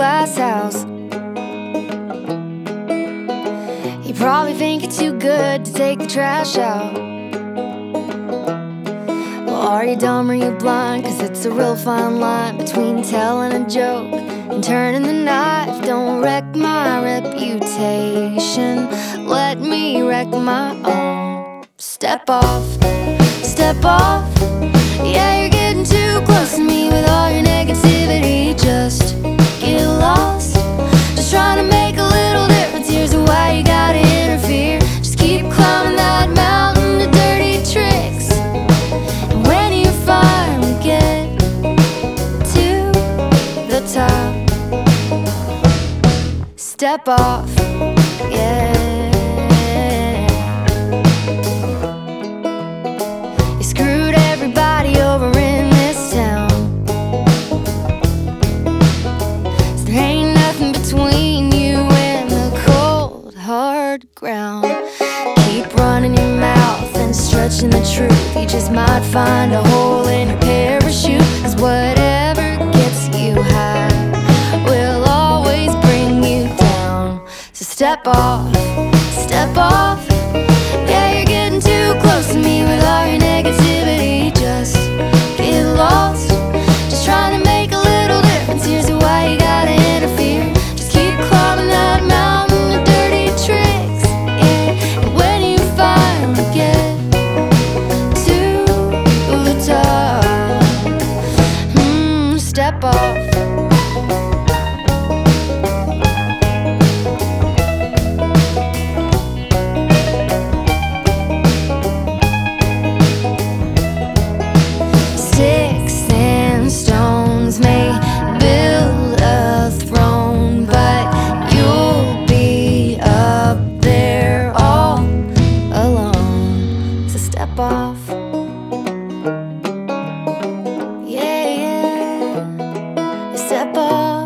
glass house. You probably think it's too good to take the trash out. Well, are you dumb or you blind? 'Cause it's a real fine line between telling a joke and turning the knife. Don't wreck my reputation, let me wreck my own. Step off, step off. Yeah, you're getting too close to me with all your negativity. Just get lost, just trying to make a little difference. Here's why you gotta interfere. Just keep climbing that mountain of dirty tricks, and when you finally get to the top, step off, yeah. You screwed everybody over in this town, so there ain't nothing between you and the cold, hard ground. Keep running your mouth and stretching the truth. You just might find a hole in your parachute, 'cause whatever gets you high will always bring you down. So step off, step off. Yeah, you're getting too close to me with all your negativity. Just get lost, just trying to make a little difference. Here's why you gotta interfere. Just keep climbing that mountain of dirty tricks, yeah. And when you finally get to the top, step off. Sticks and stones may build a throne, but you'll be up there all alone. So step off, yeah, yeah. Step off.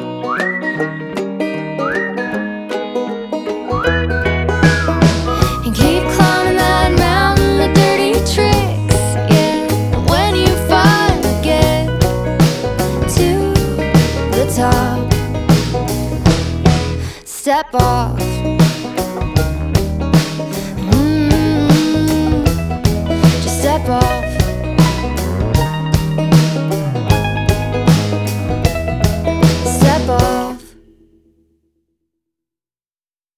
And keep climbing that mountain of dirty tricks, yeah. And when you finally get to the top, step off. Just step off.